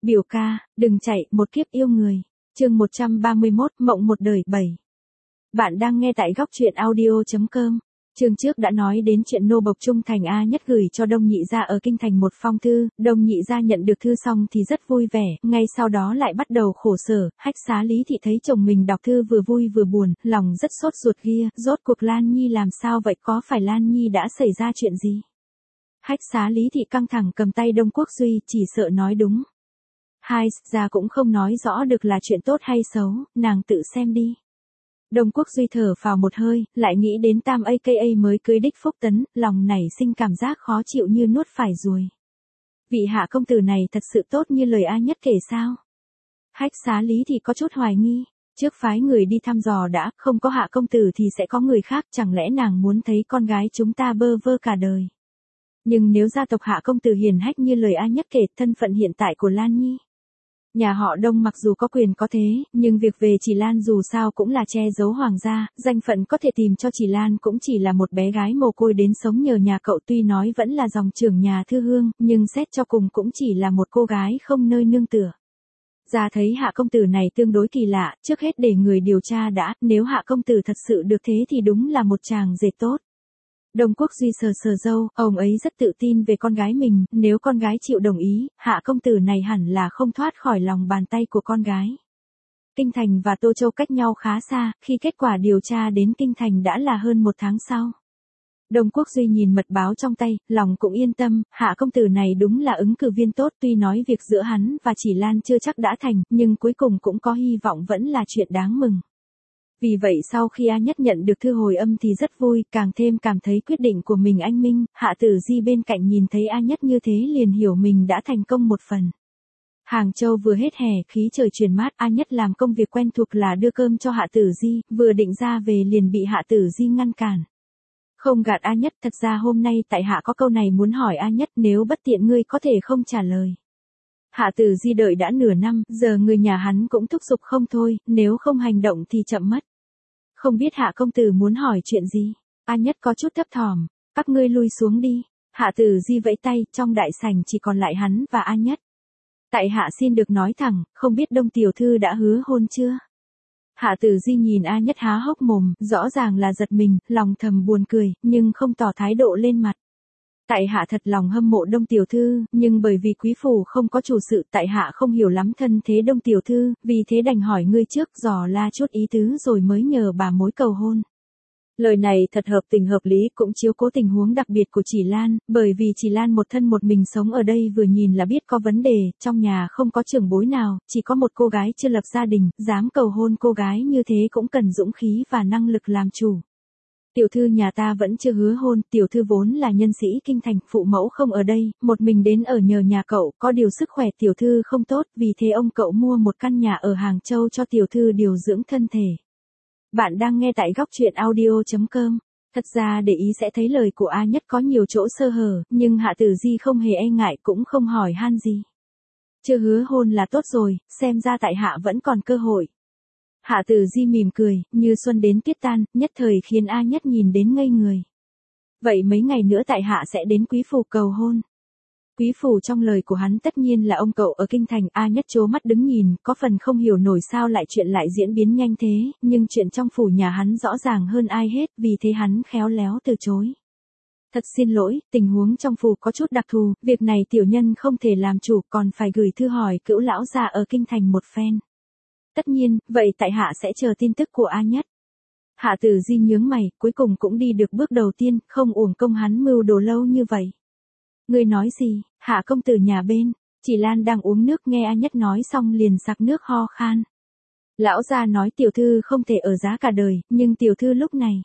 Biểu ca, đừng chạy, một kiếp yêu người. Chương 131, mộng một đời 7. Bạn đang nghe tại góc truyện audio.com. Chương trước đã nói đến chuyện nô bộc trung thành A Nhất gửi cho Đông Nhị gia ở kinh thành một phong thư, Đông Nhị gia nhận được thư xong thì rất vui vẻ, ngay sau đó lại bắt đầu khổ sở. Hách Xá Lý thị thấy chồng mình đọc thư vừa vui vừa buồn, lòng rất sốt ruột kia, rốt cuộc Lan Nhi làm sao vậy, có phải Lan Nhi đã xảy ra chuyện gì? Hách Xá Lý thị căng thẳng cầm tay Đông Quốc Duy, chỉ sợ nói đúng. Hai gia cũng không nói rõ được là chuyện tốt hay xấu, nàng tự xem đi. Đông Quốc Duy thở phào một hơi, lại nghĩ đến Tam aka mới cưới đích Phúc Tấn, lòng nảy sinh cảm giác khó chịu như nuốt phải ruồi. Vị hạ công tử này thật sự tốt như lời A Nhất kể sao? Hách Xá Lý thì có chút hoài nghi, trước phái người đi thăm dò đã, không có hạ công tử thì sẽ có người khác, chẳng lẽ nàng muốn thấy con gái chúng ta bơ vơ cả đời? Nhưng nếu gia tộc hạ công tử hiền hách như lời A Nhất kể, thân phận hiện tại của Lan Nhi, nhà họ Đông mặc dù có quyền có thế, nhưng việc về Chỉ Lan dù sao cũng là che giấu hoàng gia, danh phận có thể tìm cho Chỉ Lan cũng chỉ là một bé gái mồ côi đến sống nhờ nhà cậu, tuy nói vẫn là dòng trưởng nhà Thư Hương, nhưng xét cho cùng cũng chỉ là một cô gái không nơi nương tựa. Gia thấy hạ công tử này tương đối kỳ lạ, trước hết để người điều tra đã, nếu hạ công tử thật sự được thế thì đúng là một chàng rể tốt. Đông Quốc Duy sờ sờ râu, ông ấy rất tự tin về con gái mình, nếu con gái chịu đồng ý, hạ công tử này hẳn là không thoát khỏi lòng bàn tay của con gái. Kinh Thành và Tô Châu cách nhau khá xa, khi kết quả điều tra đến Kinh Thành đã là hơn một tháng sau. Đông Quốc Duy nhìn mật báo trong tay, lòng cũng yên tâm, hạ công tử này đúng là ứng cử viên tốt, tuy nói việc giữa hắn và Chỉ Lan chưa chắc đã thành, nhưng cuối cùng cũng có hy vọng vẫn là chuyện đáng mừng. Vì vậy sau khi A Nhất nhận được thư hồi âm thì rất vui, càng thêm cảm thấy quyết định của mình anh minh, Hạ Tử Di bên cạnh nhìn thấy A Nhất như thế liền hiểu mình đã thành công một phần. Hàng Châu vừa hết hè, khí trời chuyển mát, A Nhất làm công việc quen thuộc là đưa cơm cho Hạ Tử Di, vừa định ra về liền bị Hạ Tử Di ngăn cản. Không gạt A Nhất, thật ra hôm nay tại hạ có câu này muốn hỏi A Nhất, nếu bất tiện ngươi có thể không trả lời. Hạ Tử Di đợi đã nửa năm, giờ người nhà hắn cũng thúc giục không thôi, nếu không hành động thì chậm mất. Không biết hạ công tử muốn hỏi chuyện gì? A Nhất có chút thấp thỏm, các ngươi lui xuống đi. Hạ Tử Di vẫy tay, trong đại sảnh chỉ còn lại hắn và A Nhất. Tại hạ xin được nói thẳng, không biết Đông tiểu thư đã hứa hôn chưa? Hạ Tử Di nhìn A Nhất há hốc mồm, rõ ràng là giật mình, lòng thầm buồn cười, nhưng không tỏ thái độ lên mặt. Tại hạ thật lòng hâm mộ Đông tiểu thư, nhưng bởi vì quý phủ không có chủ sự, tại hạ không hiểu lắm thân thế Đông tiểu thư, vì thế đành hỏi ngươi trước, dò la chút ý tứ rồi mới nhờ bà mối cầu hôn. Lời này thật hợp tình hợp lý, cũng chiếu cố tình huống đặc biệt của Chỉ Lan, bởi vì Chỉ Lan một thân một mình sống ở đây vừa nhìn là biết có vấn đề, trong nhà không có trưởng bối nào, chỉ có một cô gái chưa lập gia đình, dám cầu hôn cô gái như thế cũng cần dũng khí và năng lực làm chủ. Tiểu thư nhà ta vẫn chưa hứa hôn, tiểu thư vốn là nhân sĩ Kinh Thành, phụ mẫu không ở đây, một mình đến ở nhờ nhà cậu, có điều sức khỏe tiểu thư không tốt, vì thế ông cậu mua một căn nhà ở Hàng Châu cho tiểu thư điều dưỡng thân thể. Bạn đang nghe tại góc truyện audio.com. Thật ra để ý sẽ thấy lời của A Nhất có nhiều chỗ sơ hở, nhưng Hạ Tử Di không hề e ngại cũng không hỏi han gì. Chưa hứa hôn là tốt rồi, xem ra tại hạ vẫn còn cơ hội. Hạ Tử Di mỉm cười, như xuân đến tuyết tan, nhất thời khiến A Nhất nhìn đến ngây người. Vậy mấy ngày nữa tại hạ sẽ đến quý phủ cầu hôn. Quý phủ trong lời của hắn tất nhiên là ông cậu ở Kinh Thành. A Nhất trố mắt đứng nhìn, có phần không hiểu nổi sao lại chuyện lại diễn biến nhanh thế, nhưng chuyện trong phủ nhà hắn rõ ràng hơn ai hết, vì thế hắn khéo léo từ chối. Thật xin lỗi, tình huống trong phủ có chút đặc thù, việc này tiểu nhân không thể làm chủ, còn phải gửi thư hỏi Cữu lão gia ở Kinh Thành một phen. Tất nhiên, vậy tại hạ sẽ chờ tin tức của A Nhất. Hạ Tử Di nhướng mày, cuối cùng cũng đi được bước đầu tiên, không uổng công hắn mưu đồ lâu như vậy. Ngươi nói gì? Hạ công tử nhà bên, Chỉ Lan đang uống nước nghe A Nhất nói xong liền sặc nước ho khan. Lão gia nói tiểu thư không thể ở giá cả đời, nhưng tiểu thư lúc này.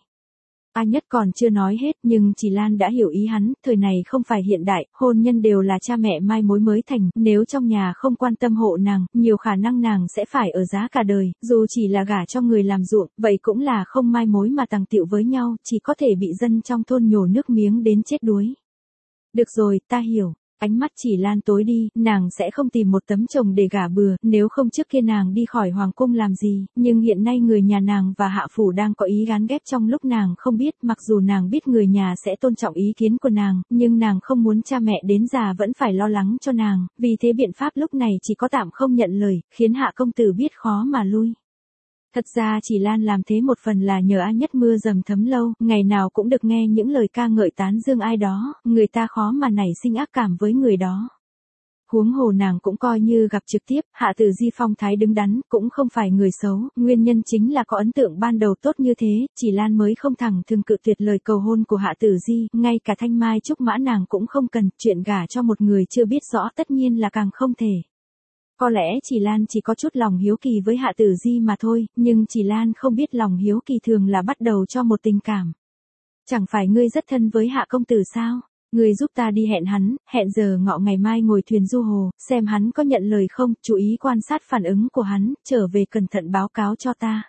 A Nhất còn chưa nói hết nhưng Chỉ Lan đã hiểu ý hắn, thời này không phải hiện đại, hôn nhân đều là cha mẹ mai mối mới thành, nếu trong nhà không quan tâm hộ nàng, nhiều khả năng nàng sẽ phải ở giá cả đời, dù chỉ là gả cho người làm ruộng, vậy cũng là không mai mối mà tàng tiệu với nhau, chỉ có thể bị dân trong thôn nhổ nước miếng đến chết đuối. Được rồi, ta hiểu. Ánh mắt Chỉ Lan tối đi, nàng sẽ không tìm một tấm chồng để gả bừa, nếu không trước kia nàng đi khỏi hoàng cung làm gì, nhưng hiện nay người nhà nàng và hạ phủ đang có ý gán ghép trong lúc nàng không biết, mặc dù nàng biết người nhà sẽ tôn trọng ý kiến của nàng, nhưng nàng không muốn cha mẹ đến già vẫn phải lo lắng cho nàng, vì thế biện pháp lúc này chỉ có tạm không nhận lời, khiến hạ công tử biết khó mà lui. Thật ra Chỉ Lan làm thế một phần là nhờ A Nhất mưa dầm thấm lâu, ngày nào cũng được nghe những lời ca ngợi tán dương ai đó, người ta khó mà nảy sinh ác cảm với người đó. Huống hồ nàng cũng coi như gặp trực tiếp, Hạ Tử Di phong thái đứng đắn, cũng không phải người xấu, nguyên nhân chính là có ấn tượng ban đầu tốt như thế, Chỉ Lan mới không thẳng thừng cự tuyệt lời cầu hôn của Hạ Tử Di, ngay cả thanh mai trúc mã nàng cũng không cần, chuyện gả cho một người chưa biết rõ tất nhiên là càng không thể. Có lẽ Chỉ Lan chỉ có chút lòng hiếu kỳ với Hạ Tử Di mà thôi, nhưng Chỉ Lan không biết lòng hiếu kỳ thường là bắt đầu cho một tình cảm. Chẳng phải ngươi rất thân với Hạ công tử sao? Ngươi giúp ta đi hẹn hắn, hẹn giờ ngọ ngày mai ngồi thuyền du hồ, xem hắn có nhận lời không, chú ý quan sát phản ứng của hắn, trở về cẩn thận báo cáo cho ta.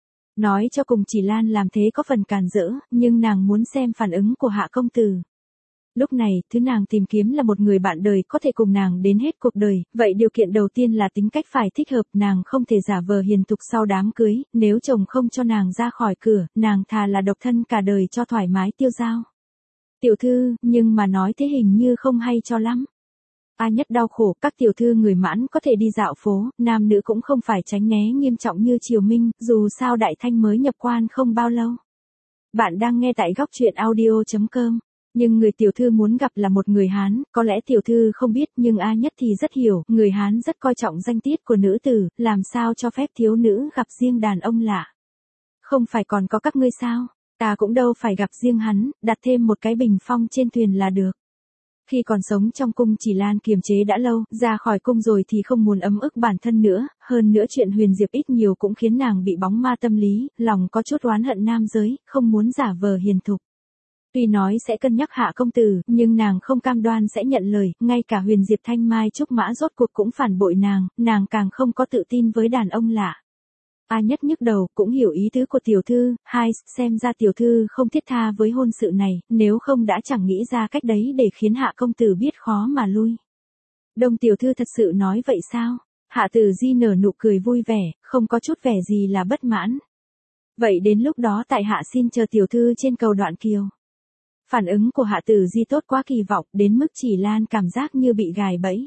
Nói cho cùng Chỉ Lan làm thế có phần càn rỡ, nhưng nàng muốn xem phản ứng của Hạ công tử. Lúc này, thứ nàng tìm kiếm là một người bạn đời có thể cùng nàng đến hết cuộc đời, vậy điều kiện đầu tiên là tính cách phải thích hợp, nàng không thể giả vờ hiền thục sau đám cưới, nếu chồng không cho nàng ra khỏi cửa, nàng thà là độc thân cả đời cho thoải mái tiêu dao. Tiểu thư, nhưng mà nói thế hình như không hay cho lắm. A Nhất đau khổ, các tiểu thư người Mãn có thể đi dạo phố, nam nữ cũng không phải tránh né nghiêm trọng như Triều Minh, dù sao Đại Thanh mới nhập quan không bao lâu. Bạn đang nghe tại góc truyện audio.com. Nhưng người tiểu thư muốn gặp là một người Hán, có lẽ tiểu thư không biết nhưng A Nhất thì rất hiểu, người Hán rất coi trọng danh tiết của nữ tử, làm sao cho phép thiếu nữ gặp riêng đàn ông lạ. Không phải còn có các ngươi sao, ta cũng đâu phải gặp riêng hắn, đặt thêm một cái bình phong trên thuyền là được. Khi còn sống trong cung Chỉ Lan kiềm chế đã lâu, ra khỏi cung rồi thì không muốn ấm ức bản thân nữa, hơn nữa chuyện Huyền Diệp ít nhiều cũng khiến nàng bị bóng ma tâm lý, lòng có chút oán hận nam giới, không muốn giả vờ hiền thục. Tuy nói sẽ cân nhắc Hạ công tử, nhưng nàng không cam đoan sẽ nhận lời, ngay cả Huyền Diệp thanh mai trúc mã rốt cuộc cũng phản bội nàng càng không có tự tin với đàn ông lạ. A Nhất nhức đầu, cũng hiểu ý tứ của tiểu thư, xem ra tiểu thư không thiết tha với hôn sự này, nếu không đã chẳng nghĩ ra cách đấy để khiến Hạ công tử biết khó mà lui. Đông tiểu thư thật sự nói vậy sao? Hạ Tử Di nở nụ cười vui vẻ, không có chút vẻ gì là bất mãn. Vậy đến lúc đó tại hạ xin chờ tiểu thư trên cầu Đoạn Kiều. Phản ứng của Hạ Tử Di tốt quá kỳ vọng, đến mức Chỉ Lan cảm giác như bị gài bẫy.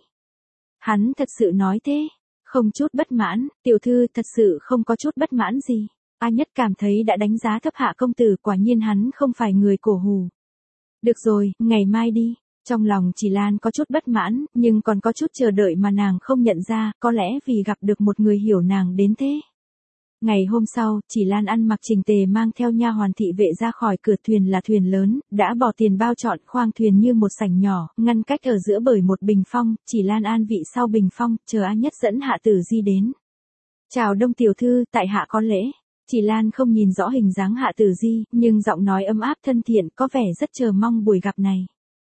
Hắn thật sự nói thế, không chút bất mãn, tiểu thư thật sự không có chút bất mãn gì. A Nhất cảm thấy đã đánh giá thấp Hạ công tử, quả nhiên hắn không phải người cổ hủ. Được rồi, ngày mai đi. Trong lòng Chỉ Lan có chút bất mãn, nhưng còn có chút chờ đợi mà nàng không nhận ra, có lẽ vì gặp được một người hiểu nàng đến thế. Ngày hôm sau, Chỉ Lan ăn mặc chỉnh tề mang theo nha hoàn thị vệ ra khỏi cửa, thuyền là thuyền lớn, đã bỏ tiền bao trọn khoang thuyền như một sảnh nhỏ, ngăn cách ở giữa bởi một bình phong, Chỉ Lan an vị sau bình phong, chờ A Nhất dẫn Hạ Tử Di đến. Chào Đông tiểu thư, tại hạ có lễ. Chỉ Lan không nhìn rõ hình dáng Hạ Tử Di, nhưng giọng nói ấm áp thân thiện, có vẻ rất chờ mong buổi gặp này.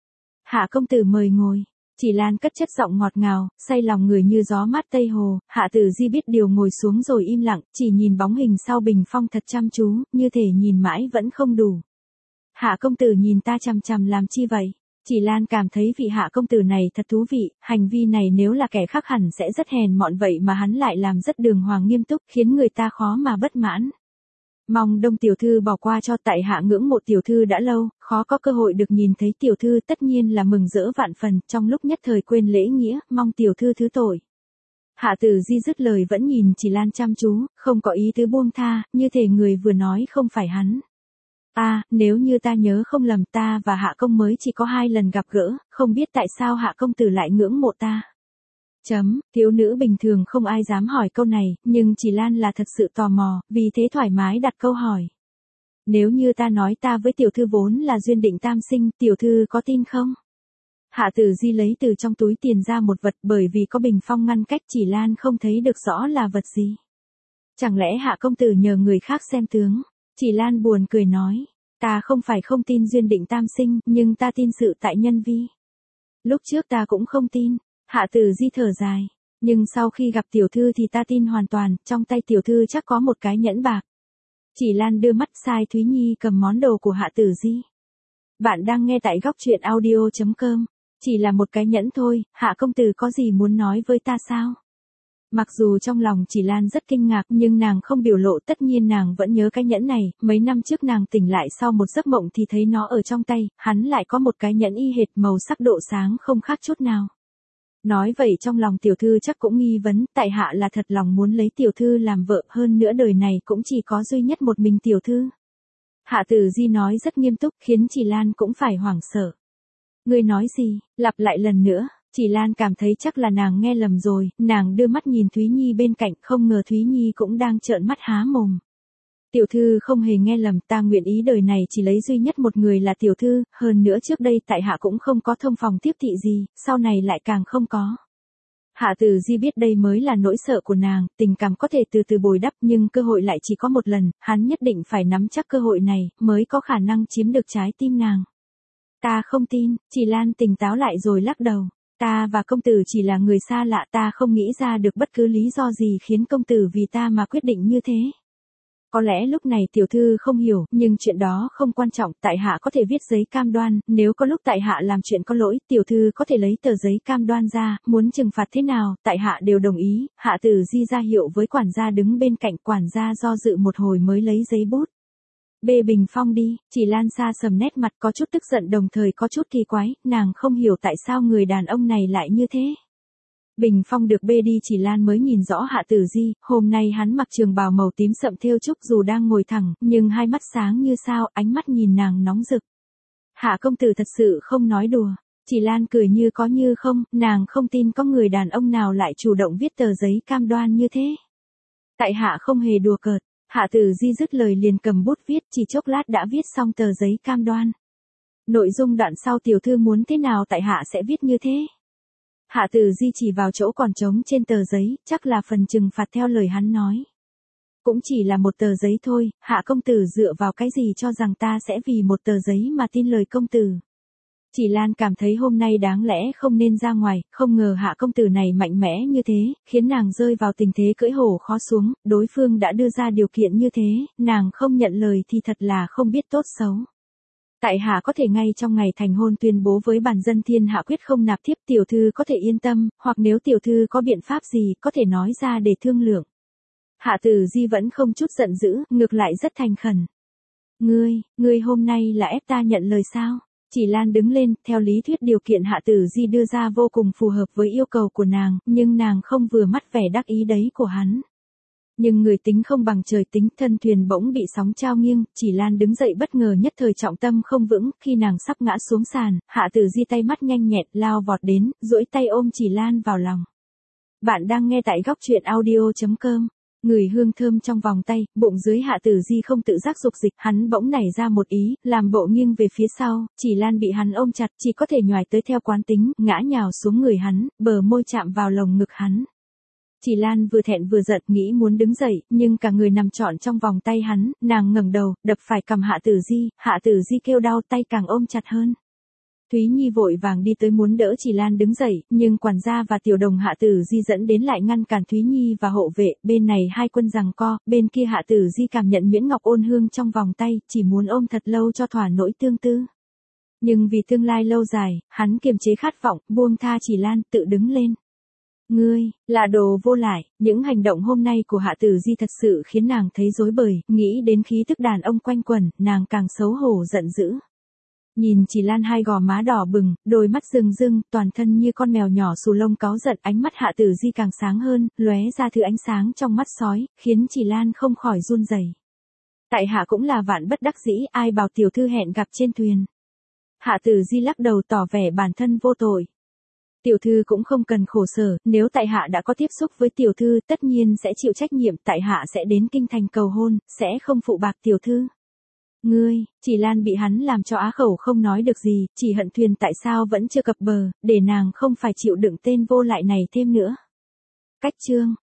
Hạ công tử mời ngồi. Chỉ Lan cất chất giọng ngọt ngào, say lòng người như gió mát Tây Hồ, Hạ Tử Di biết điều ngồi xuống rồi im lặng, chỉ nhìn bóng hình sau bình phong thật chăm chú, như thể nhìn mãi vẫn không đủ. Hạ công tử nhìn ta chằm chằm làm chi vậy? Chỉ Lan cảm thấy vị Hạ công tử này thật thú vị, hành vi này nếu là kẻ khác hẳn sẽ rất hèn mọn, vậy mà hắn lại làm rất đường hoàng nghiêm túc, khiến người ta khó mà bất mãn. Mong Đông tiểu thư bỏ qua cho, tại hạ ngưỡng mộ tiểu thư đã lâu, khó có cơ hội được nhìn thấy tiểu thư, tất nhiên là mừng rỡ vạn phần, trong lúc nhất thời quên lễ nghĩa, mong tiểu thư thứ tội. Hạ Tử Di dứt lời vẫn nhìn Chỉ Lan chăm chú, không có ý tứ buông tha, như thể người vừa nói không phải hắn. Nếu như ta nhớ không lầm, ta và Hạ công mới chỉ có 2 lần gặp gỡ, không biết tại sao Hạ công tử lại ngưỡng mộ ta. Thiếu nữ bình thường không ai dám hỏi câu này, nhưng Chỉ Lan là thật sự tò mò, vì thế thoải mái đặt câu hỏi. Nếu như ta nói ta với tiểu thư vốn là duyên định tam sinh, tiểu thư có tin không? Hạ Tử Di lấy từ trong túi tiền ra một vật, bởi vì có bình phong ngăn cách Chỉ Lan không thấy được rõ là vật gì. Chẳng lẽ Hạ công tử nhờ người khác xem tướng? Chỉ Lan buồn cười nói, ta không phải không tin duyên định tam sinh, nhưng ta tin sự tại nhân vi. Lúc trước ta cũng không tin. Hạ Tử Di thở dài, nhưng sau khi gặp tiểu thư thì ta tin hoàn toàn, trong tay tiểu thư chắc có một cái nhẫn bạc. Chỉ Lan đưa mắt sai Thúy Nhi cầm món đồ của Hạ Tử Di. Bạn đang nghe tại góc truyện audio.com. Chỉ là một cái nhẫn thôi, Hạ công tử có gì muốn nói với ta sao? Mặc dù trong lòng Chỉ Lan rất kinh ngạc nhưng nàng không biểu lộ, tất nhiên nàng vẫn nhớ cái nhẫn này, mấy năm trước nàng tỉnh lại sau một giấc mộng thì thấy nó ở trong tay, hắn lại có một cái nhẫn y hệt màu sắc độ sáng không khác chút nào. Nói vậy trong lòng tiểu thư chắc cũng nghi vấn, tại hạ là thật lòng muốn lấy tiểu thư làm vợ, hơn nữa đời này cũng chỉ có duy nhất một mình tiểu thư. Hạ Tử Di nói rất nghiêm túc khiến Chỉ Lan cũng phải hoảng sợ. Ngươi nói gì, lặp lại lần nữa. Chỉ Lan cảm thấy chắc là nàng nghe lầm rồi, nàng đưa mắt nhìn Thúy Nhi bên cạnh, không ngờ Thúy Nhi cũng đang trợn mắt há mồm. Tiểu thư không hề nghe lầm, ta nguyện ý đời này chỉ lấy duy nhất một người là tiểu thư, hơn nữa trước đây tại hạ cũng không có thông phòng tiếp thị gì, sau này lại càng không có. Hạ Tử Di biết đây mới là nỗi sợ của nàng, tình cảm có thể từ từ bồi đắp nhưng cơ hội lại chỉ có một lần, hắn nhất định phải nắm chắc cơ hội này, mới có khả năng chiếm được trái tim nàng. Ta không tin, Chỉ Lan tỉnh táo lại rồi lắc đầu. Ta và công tử chỉ là người xa lạ, ta không nghĩ ra được bất cứ lý do gì khiến công tử vì ta mà quyết định như thế. Có lẽ lúc này tiểu thư không hiểu, nhưng chuyện đó không quan trọng, tại hạ có thể viết giấy cam đoan, nếu có lúc tại hạ làm chuyện có lỗi, tiểu thư có thể lấy tờ giấy cam đoan ra, muốn trừng phạt thế nào, tại hạ đều đồng ý. Hạ Tử Di ra hiệu với quản gia đứng bên cạnh, quản gia do dự một hồi mới lấy giấy bút. Bê bình phong đi, Chỉ Lan xa sầm nét mặt có chút tức giận đồng thời có chút kỳ quái, nàng không hiểu tại sao người đàn ông này lại như thế. Bình phong được bê đi Chỉ Lan mới nhìn rõ Hạ Tử Di, hôm nay hắn mặc trường bào màu tím sậm thêu trúc dù đang ngồi thẳng, nhưng hai mắt sáng như sao, ánh mắt nhìn nàng nóng rực. Hạ công tử thật sự không nói đùa. Chỉ Lan cười như có như không, nàng không tin có người đàn ông nào lại chủ động viết tờ giấy cam đoan như thế. Tại hạ không hề đùa cợt. Hạ Tử Di dứt lời liền cầm bút viết, chỉ chốc lát đã viết xong tờ giấy cam đoan. Nội dung đoạn sau tiểu thư muốn thế nào tại hạ sẽ viết như thế. Hạ Tử Di chỉ vào chỗ còn trống trên tờ giấy, chắc là phần trừng phạt theo lời hắn nói. Cũng chỉ là một tờ giấy thôi, Hạ công tử dựa vào cái gì cho rằng ta sẽ vì một tờ giấy mà tin lời công tử. Chỉ Lan cảm thấy hôm nay đáng lẽ không nên ra ngoài, không ngờ Hạ công tử này mạnh mẽ như thế, khiến nàng rơi vào tình thế cưỡi hổ khó xuống, đối phương đã đưa ra điều kiện như thế, nàng không nhận lời thì thật là không biết tốt xấu. Tại hạ có thể ngay trong ngày thành hôn tuyên bố với bản dân thiên hạ quyết không nạp thiếp, tiểu thư có thể yên tâm, hoặc nếu tiểu thư có biện pháp gì có thể nói ra để thương lượng. Hạ Tử Di vẫn không chút giận dữ, ngược lại rất thành khẩn. Ngươi hôm nay là ép ta nhận lời sao? Chỉ Lan đứng lên, theo lý thuyết điều kiện Hạ Tử Di đưa ra vô cùng phù hợp với yêu cầu của nàng, nhưng nàng không vừa mắt vẻ đắc ý đấy của hắn. Nhưng người tính không bằng trời tính, thân thuyền bỗng bị sóng trao nghiêng, Chỉ Lan đứng dậy bất ngờ nhất thời trọng tâm không vững, khi nàng sắp ngã xuống sàn, Hạ Tử Di tay mắt nhanh nhẹn lao vọt đến, duỗi tay ôm Chỉ Lan vào lòng. Bạn đang nghe tại góc truyện audio.com. Người hương thơm trong vòng tay, bụng dưới Hạ Tử Di không tự giác dục dịch, hắn bỗng nảy ra một ý, làm bộ nghiêng về phía sau, Chỉ Lan bị hắn ôm chặt, chỉ có thể nhoài tới theo quán tính, ngã nhào xuống người hắn, bờ môi chạm vào lồng ngực hắn. Chỉ Lan vừa thẹn vừa giận nghĩ muốn đứng dậy, nhưng cả người nằm trọn trong vòng tay hắn, nàng ngẩng đầu, đập phải cầm Hạ Tử Di kêu đau tay càng ôm chặt hơn. Thúy Nhi vội vàng đi tới muốn đỡ Chỉ Lan đứng dậy, nhưng quản gia và tiểu đồng Hạ Tử Di dẫn đến lại ngăn cản Thúy Nhi và hộ vệ, bên này hai quân giằng co, bên kia Hạ Tử Di cảm nhận Miễn Ngọc ôn hương trong vòng tay, chỉ muốn ôm thật lâu cho thỏa nỗi tương tư. Nhưng vì tương lai lâu dài, hắn kiềm chế khát vọng, buông tha Chỉ Lan, tự đứng lên. Ngươi, là đồ vô lại, những hành động hôm nay của Hạ Tử Di thật sự khiến nàng thấy rối bời, nghĩ đến khí tức đàn ông quanh quẩn, nàng càng xấu hổ giận dữ. Nhìn Chỉ Lan hai gò má đỏ bừng, đôi mắt rưng rưng, toàn thân như con mèo nhỏ xù lông cáu giận, ánh mắt Hạ Tử Di càng sáng hơn, lóe ra thứ ánh sáng trong mắt sói, khiến Chỉ Lan không khỏi run rẩy. Tại hạ cũng là vạn bất đắc dĩ, ai bảo tiểu thư hẹn gặp trên thuyền. Hạ Tử Di lắc đầu tỏ vẻ bản thân vô tội. Tiểu thư cũng không cần khổ sở, nếu tại hạ đã có tiếp xúc với tiểu thư, tất nhiên sẽ chịu trách nhiệm, tại hạ sẽ đến kinh thành cầu hôn, sẽ không phụ bạc tiểu thư. Ngươi, Chỉ Lan bị hắn làm cho á khẩu không nói được gì, chỉ hận thuyền tại sao vẫn chưa cập bờ, để nàng không phải chịu đựng tên vô lại này thêm nữa. Cách chương